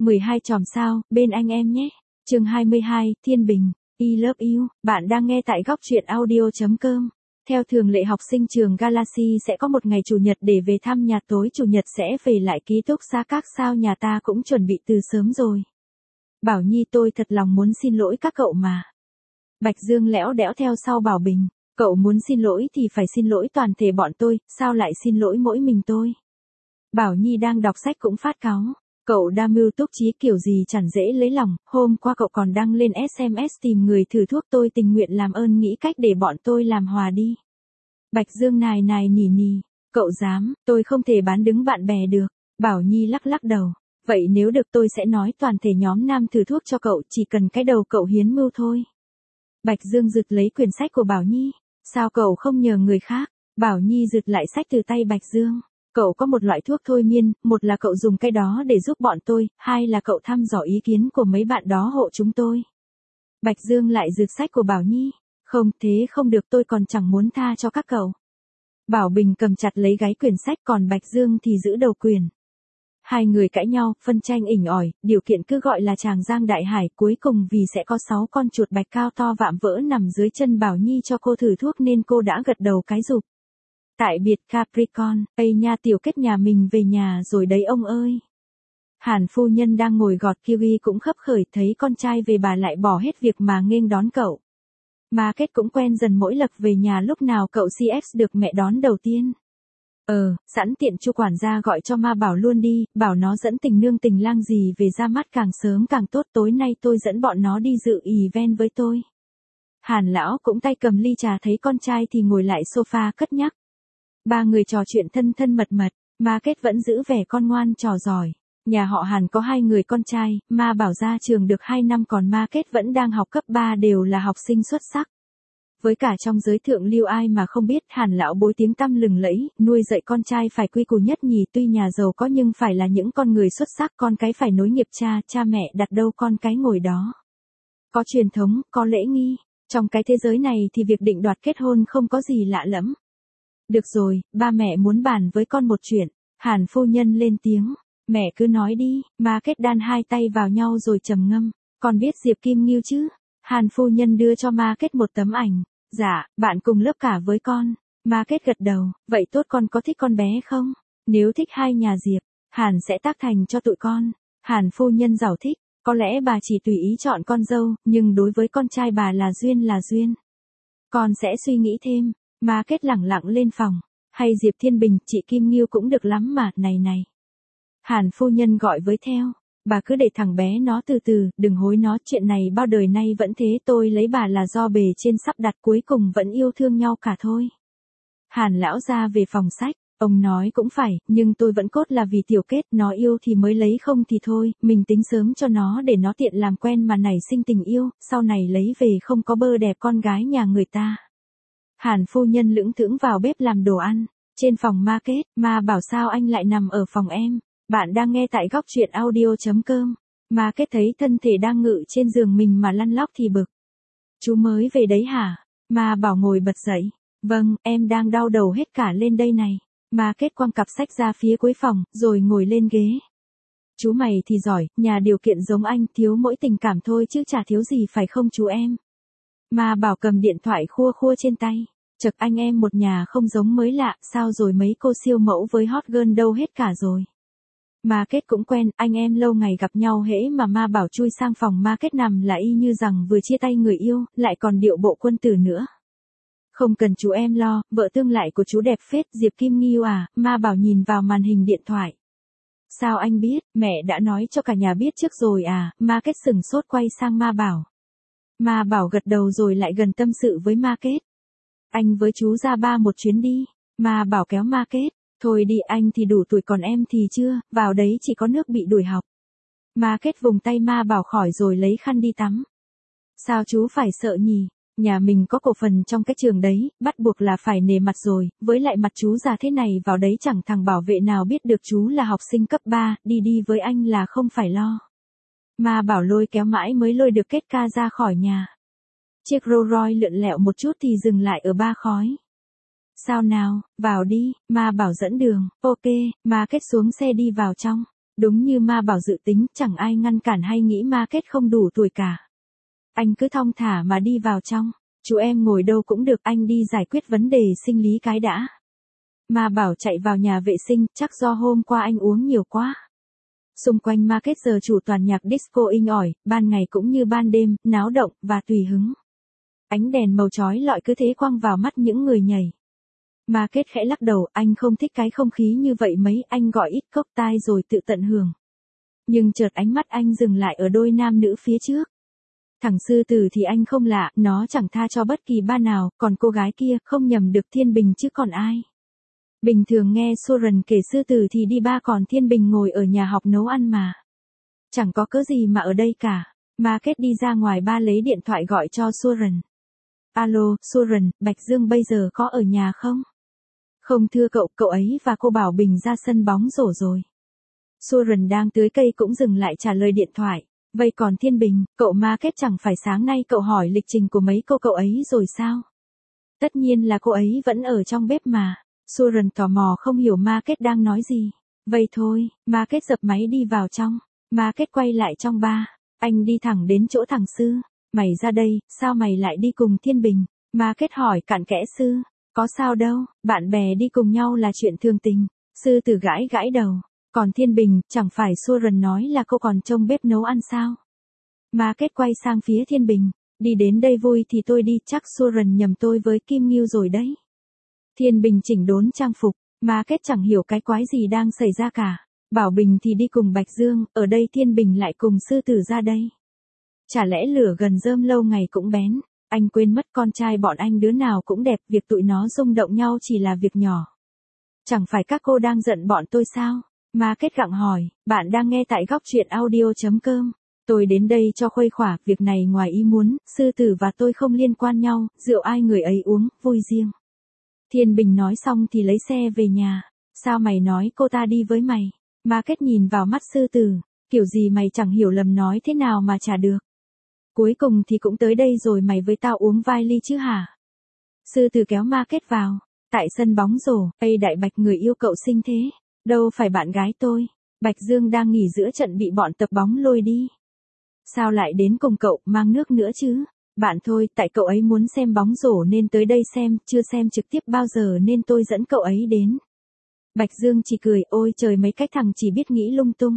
12 chòm sao, bên anh em nhé. Chương 22, Thiên Bình, I love you. Bạn đang nghe tại góc truyện audio.com. Theo thường lệ học sinh trường Galaxy sẽ có một ngày chủ nhật để về thăm nhà, tối chủ nhật sẽ về lại ký túc xá các sao, nhà ta cũng chuẩn bị từ sớm rồi. Bảo Nhi, tôi thật lòng muốn xin lỗi các cậu mà. Bạch Dương lẽo đẽo theo sau Bảo Bình. Cậu muốn xin lỗi thì phải xin lỗi toàn thể bọn tôi, sao lại xin lỗi mỗi mình tôi? Bảo Nhi đang đọc sách cũng phát cáu. Cậu đa mưu túc trí kiểu gì chẳng dễ lấy lòng, hôm qua cậu còn đăng lên SMS tìm người thử thuốc, tôi tình nguyện làm ơn nghĩ cách để bọn tôi làm hòa đi. Bạch Dương nài nài nỉ nỉ, cậu dám, tôi không thể bán đứng bạn bè được. Bảo Nhi lắc lắc đầu, vậy nếu được tôi sẽ nói toàn thể nhóm nam thử thuốc cho cậu, chỉ cần cái đầu cậu hiến mưu thôi. Bạch Dương giật lấy quyển sách của Bảo Nhi, sao cậu không nhờ người khác? Bảo Nhi giật lại sách từ tay Bạch Dương. Cậu có một loại thuốc thôi miên, một là cậu dùng cái đó để giúp bọn tôi, hai là cậu thăm dò ý kiến của mấy bạn đó hộ chúng tôi. Bạch Dương lại giật sách của Bảo Nhi. Không, thế không được, tôi còn chẳng muốn tha cho các cậu. Bảo Bình cầm chặt lấy gáy quyển sách, còn Bạch Dương thì giữ đầu quyển. Hai người cãi nhau, phân tranh ỉnh ỏi, điều kiện cứ gọi là Tràng Giang Đại Hải, cuối cùng vì sẽ có 6 con chuột bạch cao to vạm vỡ nằm dưới chân Bảo Nhi cho cô thử thuốc nên cô đã gật đầu cái rụp. Tại biệt Capricorn, Ây nha, Tiểu Kết nhà mình về nhà rồi đấy ông ơi. Hàn phu nhân đang ngồi gọt kiwi cũng khấp khởi, thấy con trai về bà lại bỏ hết việc mà nghênh đón cậu. Mà Kết cũng quen dần, mỗi lần về nhà lúc nào cậu CX được mẹ đón đầu tiên. Sẵn tiện Chu quản gia gọi cho Ma Bảo luôn đi, bảo nó dẫn tình nương tình lang gì về ra mắt càng sớm càng tốt, tối nay tôi dẫn bọn nó đi dự event với tôi. Hàn lão cũng tay cầm ly trà, thấy con trai thì ngồi lại sofa cất nhắc. Ba người trò chuyện thân thân mật mật, Ma Kết vẫn giữ vẻ con ngoan trò giỏi. Nhà họ Hàn có 2 người con trai, Ma Bảo ra trường được 2 năm còn Ma Kết vẫn đang học cấp 3, đều là học sinh xuất sắc. Với cả trong giới thượng lưu ai mà không biết Hàn lão bối tiếng tăm lừng lẫy, nuôi dạy con trai phải quy củ nhất nhì, tuy nhà giàu có nhưng phải là những con người xuất sắc, con cái phải nối nghiệp cha, cha mẹ đặt đâu con cái ngồi đó. Có truyền thống, có lễ nghi, trong cái thế giới này thì việc định đoạt kết hôn không có gì lạ lẫm. Được rồi, ba mẹ muốn bàn với con một chuyện. Hàn phu nhân lên tiếng, mẹ cứ nói đi. Ma Kết đan hai tay vào nhau rồi trầm ngâm, con biết Diệp Kim Ngưu chứ? Hàn phu nhân đưa cho Ma Kết một tấm ảnh. Dạ, bạn cùng lớp cả với con. Ma Kết gật đầu, vậy tốt, con có thích con bé không? Nếu thích hai nhà Diệp, Hàn sẽ tác thành cho tụi con. Hàn phu nhân giảo thích, có lẽ bà chỉ tùy ý chọn con dâu, nhưng đối với con trai bà là duyên là duyên. Con sẽ suy nghĩ thêm. Ma Kết lẳng lặng lên phòng, hay Diệp Thiên Bình, chị Kim Ngưu cũng được lắm mà, này. Hàn phu nhân gọi với theo, bà cứ để thằng bé nó từ từ, đừng hối nó, chuyện này bao đời nay vẫn thế, tôi lấy bà là do bề trên sắp đặt, cuối cùng vẫn yêu thương nhau cả thôi. Hàn lão ra về phòng sách, ông nói cũng phải, nhưng tôi vẫn cốt là vì Tiểu Kết, nó yêu thì mới lấy, không thì thôi, mình tính sớm cho nó để nó tiện làm quen mà nảy sinh tình yêu, sau này lấy về không có bơ đẹp con gái nhà người ta. Hàn phu nhân lững thững vào bếp làm đồ ăn. Trên phòng Ma Kết, Ma Bảo sao anh lại nằm ở phòng em? Bạn đang nghe tại góc truyện audio.com. Ma Kết thấy thân thể đang ngự trên giường mình mà lăn lóc thì bực. Chú mới về đấy hả? Ma Bảo ngồi bật dậy. Vâng, em đang đau đầu hết cả lên đây này. Ma Kết quăng cặp sách ra phía cuối phòng, rồi ngồi lên ghế. Chú mày thì giỏi, nhà điều kiện giống anh, thiếu mỗi tình cảm thôi chứ chả thiếu gì phải không chú em? Ma Bảo cầm điện thoại khua khua trên tay. Chật, anh em một nhà không giống mới lạ, sao rồi mấy cô siêu mẫu với hot girl đâu hết cả rồi? Ma Kết cũng quen, anh em lâu ngày gặp nhau, hễ mà Ma Bảo chui sang phòng Ma Kết nằm là y như rằng vừa chia tay người yêu, lại còn điệu bộ quân tử nữa. Không cần chú em lo, vợ tương lại của chú đẹp phết, Diệp Kim Ngưu à? Ma Bảo nhìn vào màn hình điện thoại. Sao anh biết, mẹ đã nói cho cả nhà biết trước rồi à? Ma Kết sửng sốt quay sang Ma Bảo. Ma Bảo gật đầu rồi lại gần tâm sự với Ma Kết. Anh với chú ra ba một chuyến đi. Ma Bảo kéo Ma Kết. Thôi đi, anh thì đủ tuổi còn em thì chưa, vào đấy chỉ có nước bị đuổi học. Ma Kết vùng tay Ma Bảo khỏi rồi lấy khăn đi tắm. Sao chú phải sợ nhỉ? Nhà mình có cổ phần trong cái trường đấy, bắt buộc là phải nể mặt rồi, với lại mặt chú già thế này vào đấy chẳng thằng bảo vệ nào biết được chú là học sinh cấp 3, đi với anh là không phải lo. Ma Bảo lôi kéo mãi mới lôi được Kết ca ra khỏi nhà. Chiếc Rolls Royce lượn lẹo một chút thì dừng lại ở Ba Khói. Sao nào, vào đi, Ma Bảo dẫn đường. Ok, Ma Kết xuống xe đi vào trong. Đúng như ma bảo dự tính, chẳng ai ngăn cản hay nghĩ Market không đủ tuổi cả. Anh cứ thong thả mà đi vào trong. Chú em ngồi đâu cũng được, anh đi giải quyết vấn đề sinh lý cái đã. Ma bảo chạy vào nhà vệ sinh, chắc do hôm qua anh uống nhiều quá. Xung quanh Market giờ chủ toàn nhạc disco inh ỏi, ban ngày cũng như ban đêm, náo động và tùy hứng. Ánh đèn màu chói lọi cứ thế quăng vào mắt những người nhảy. Market khẽ lắc đầu, anh không thích cái không khí như vậy mấy, anh gọi ít cốc tai rồi tự tận hưởng. Nhưng chợt ánh mắt anh dừng lại ở đôi nam nữ phía trước. Thằng sư tử thì anh không lạ, nó chẳng tha cho bất kỳ ba nào, còn cô gái kia không nhầm được Thiên Bình chứ còn ai. Bình thường nghe Soren kể sư tử thì đi ba, còn Thiên Bình ngồi ở nhà học nấu ăn mà. Chẳng có cớ gì mà ở đây cả. Market đi ra ngoài ba lấy điện thoại gọi cho Soren. Alo, Soren, Bạch Dương bây giờ có ở nhà không? Không thưa cậu, cậu ấy và cô Bảo Bình ra sân bóng rổ rồi. Soren đang tưới cây cũng dừng lại trả lời điện thoại. Vậy còn Thiên Bình, cậu Market chẳng phải sáng nay cậu hỏi lịch trình của mấy cô cậu ấy rồi sao? Tất nhiên là cô ấy vẫn ở trong bếp mà. Soren tò mò không hiểu Market đang nói gì. Vậy thôi, Market dập máy đi vào trong. Market quay lại trong ba. Anh đi thẳng đến chỗ thằng Sư. Mày ra đây, sao mày lại đi cùng Thiên Bình? Market hỏi cặn kẽ Sư. Có sao đâu, bạn bè đi cùng nhau là chuyện thường tình. Sư tử gãi gãi đầu. Còn Thiên Bình, chẳng phải Soren nói là cô còn trông bếp nấu ăn sao? Market quay sang phía Thiên Bình. Đi đến đây vui thì tôi đi, chắc Soren nhầm tôi với Kim Ngưu rồi đấy. Thiên Bình chỉnh đốn trang phục. Market chẳng hiểu cái quái gì đang xảy ra cả. Bảo Bình thì đi cùng Bạch Dương, ở đây Thiên Bình lại cùng sư tử ra đây. Chả lẽ lửa gần rơm lâu ngày cũng bén. Anh quên mất con trai bọn anh đứa nào cũng đẹp, việc tụi nó rung động nhau chỉ là việc nhỏ. Chẳng phải các cô đang giận bọn tôi sao? Market gặng hỏi, bạn đang nghe tại góc truyện audio.com. Tôi đến đây cho khuây khỏa, việc này ngoài ý muốn, sư tử và tôi không liên quan nhau, rượu ai người ấy uống, vui riêng. Thiên Bình nói xong thì lấy xe về nhà. Sao mày nói cô ta đi với mày? Market nhìn vào mắt sư tử, kiểu gì mày chẳng hiểu lầm nói thế nào mà chả được. Cuối cùng thì cũng tới đây rồi, mày với tao uống vài ly chứ hả? Sư tử kéo Market vào. Tại sân bóng rổ, Ây Đại Bạch người yêu cậu xinh thế. Đâu phải bạn gái tôi. Bạch Dương đang nghỉ giữa trận bị bọn tập bóng lôi đi. Sao lại đến cùng cậu, mang nước nữa chứ? Bạn thôi, tại cậu ấy muốn xem bóng rổ nên tới đây xem, chưa xem trực tiếp bao giờ nên tôi dẫn cậu ấy đến. Bạch Dương chỉ cười, ôi trời mấy cái thằng chỉ biết nghĩ lung tung.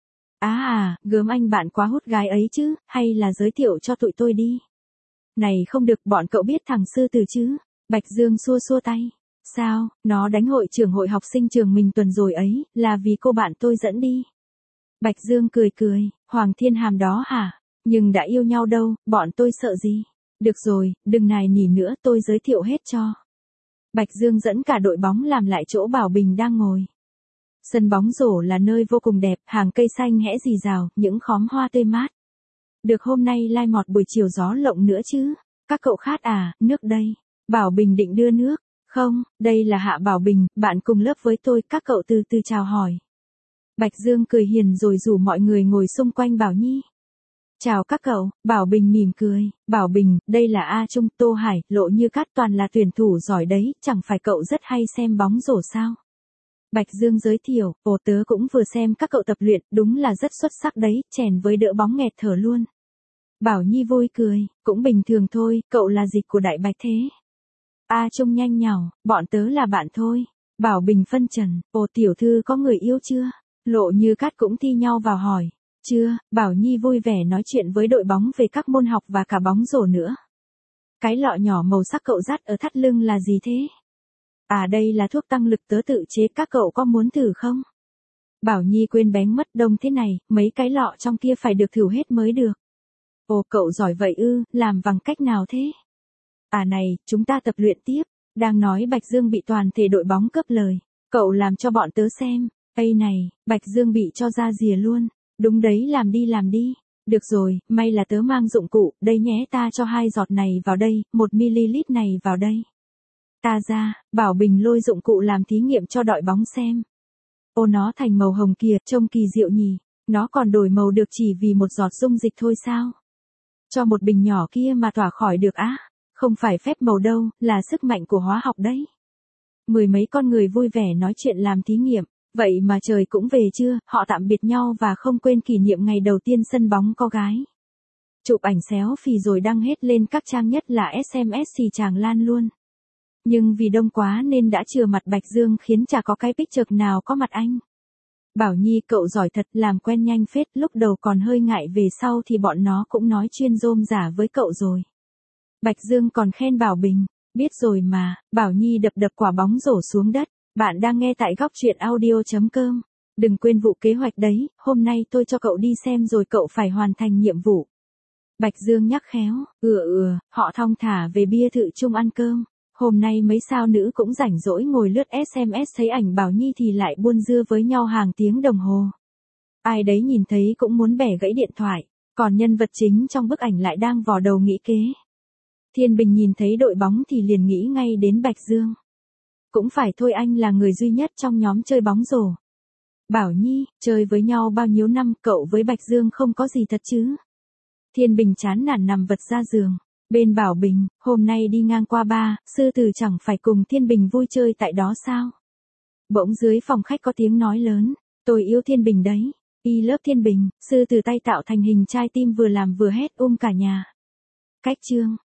Gớm anh bạn quá hút gái ấy chứ, hay là giới thiệu cho tụi tôi đi. Này không được, bọn cậu biết thằng sư tử chứ? Bạch Dương xua xua tay. Sao, nó đánh hội trưởng hội học sinh trường mình tuần rồi ấy, là vì cô bạn tôi dẫn đi. Bạch Dương cười cười, Hoàng Thiên Hàm đó hả? Nhưng đã yêu nhau đâu, bọn tôi sợ gì? Được rồi, đừng nài nỉ nữa, tôi giới thiệu hết cho. Bạch Dương dẫn cả đội bóng làm lại chỗ Bảo Bình đang ngồi. Sân bóng rổ là nơi vô cùng đẹp, hàng cây xanh hẽ rì rào, những khóm hoa tươi mát. Được hôm nay lai mọt buổi chiều gió lộng nữa chứ. Các cậu khát à, nước đây. Bảo Bình định đưa nước. Không, đây là Hạ Bảo Bình, bạn cùng lớp với tôi, các cậu từ từ chào hỏi. Bạch Dương cười hiền rồi rủ mọi người ngồi xung quanh Bảo Nhi. Chào các cậu, Bảo Bình mỉm cười. Bảo Bình, đây là A Trung, Tô Hải, Lộ Như Cát toàn là tuyển thủ giỏi đấy, chẳng phải cậu rất hay xem bóng rổ sao? Bạch Dương giới thiệu, tớ cũng vừa xem các cậu tập luyện, đúng là rất xuất sắc đấy, chèn với đỡ bóng nghẹt thở luôn. Bảo Nhi vui cười, cũng bình thường thôi, cậu là dịch của Đại Bạch thế. A Trung nhanh nhảu, bọn tớ là bạn thôi. Bảo Bình phân trần, tiểu thư có người yêu chưa? Lộ Như Cát cũng thi nhau vào hỏi. Chưa, Bảo Nhi vui vẻ nói chuyện với đội bóng về các môn học và cả bóng rổ nữa. Cái lọ nhỏ màu sắc cậu dắt ở thắt lưng là gì thế? Đây là thuốc tăng lực tớ tự chế, các cậu có muốn thử không? Bảo Nhi quên bén mất, đông thế này, mấy cái lọ trong kia phải được thử hết mới được. Cậu giỏi vậy ư, làm bằng cách nào thế? Này, chúng ta tập luyện tiếp. Đang nói Bạch Dương bị toàn thể đội bóng cướp lời. Cậu làm cho bọn tớ xem. Này, Bạch Dương bị cho ra rìa luôn. Đúng đấy, làm đi. Được rồi, may là tớ mang dụng cụ, đây nhé, ta cho 2 giọt này vào đây, 1ml này vào đây. Ta ra, Bảo Bình lôi dụng cụ làm thí nghiệm cho đội bóng xem. Nó thành màu hồng kìa, trông kỳ diệu nhỉ. Nó còn đổi màu được chỉ vì một giọt dung dịch thôi sao? Cho một bình nhỏ kia mà tỏa khỏi được á? Không phải phép màu đâu, là sức mạnh của hóa học đấy. 10 mấy con người vui vẻ nói chuyện làm thí nghiệm. Vậy mà trời cũng về chưa, họ tạm biệt nhau và không quên kỷ niệm ngày đầu tiên sân bóng có gái. Chụp ảnh xéo phì rồi đăng hết lên các trang nhất là SMS thì chàng lan luôn. Nhưng vì đông quá nên đã chừa mặt Bạch Dương khiến chả có cái picture nào có mặt anh. Bảo Nhi cậu giỏi thật, làm quen nhanh phết, lúc đầu còn hơi ngại, về sau thì bọn nó cũng nói chuyên rôm rả với cậu rồi. Bạch Dương còn khen Bảo Bình, biết rồi mà. Bảo Nhi đập đập quả bóng rổ xuống đất. Bạn đang nghe tại góc truyện audio.com. Đừng quên vụ kế hoạch đấy, hôm nay tôi cho cậu đi xem rồi cậu phải hoàn thành nhiệm vụ. Bạch Dương nhắc khéo, họ thong thả về bia thự chung ăn cơm. Hôm nay mấy sao nữ cũng rảnh rỗi ngồi lướt SMS thấy ảnh Bảo Nhi thì lại buôn dưa với nhau hàng tiếng đồng hồ. Ai đấy nhìn thấy cũng muốn bẻ gãy điện thoại, còn nhân vật chính trong bức ảnh lại đang vò đầu nghĩ kế. Thiên Bình nhìn thấy đội bóng thì liền nghĩ ngay đến Bạch Dương. Cũng phải thôi, anh là người duy nhất trong nhóm chơi bóng rổ. Bảo Nhi, chơi với nhau bao nhiêu năm, cậu với Bạch Dương không có gì thật chứ? Thiên Bình chán nản nằm vật ra giường. Bên Bảo Bình, hôm nay đi ngang qua bar, sư tử chẳng phải cùng Thiên Bình vui chơi tại đó sao? Bỗng dưới phòng khách có tiếng nói lớn, tôi yêu Thiên Bình đấy. I love Thiên Bình, sư tử tay tạo thành hình trái tim vừa làm vừa hét cả nhà. Cách chương.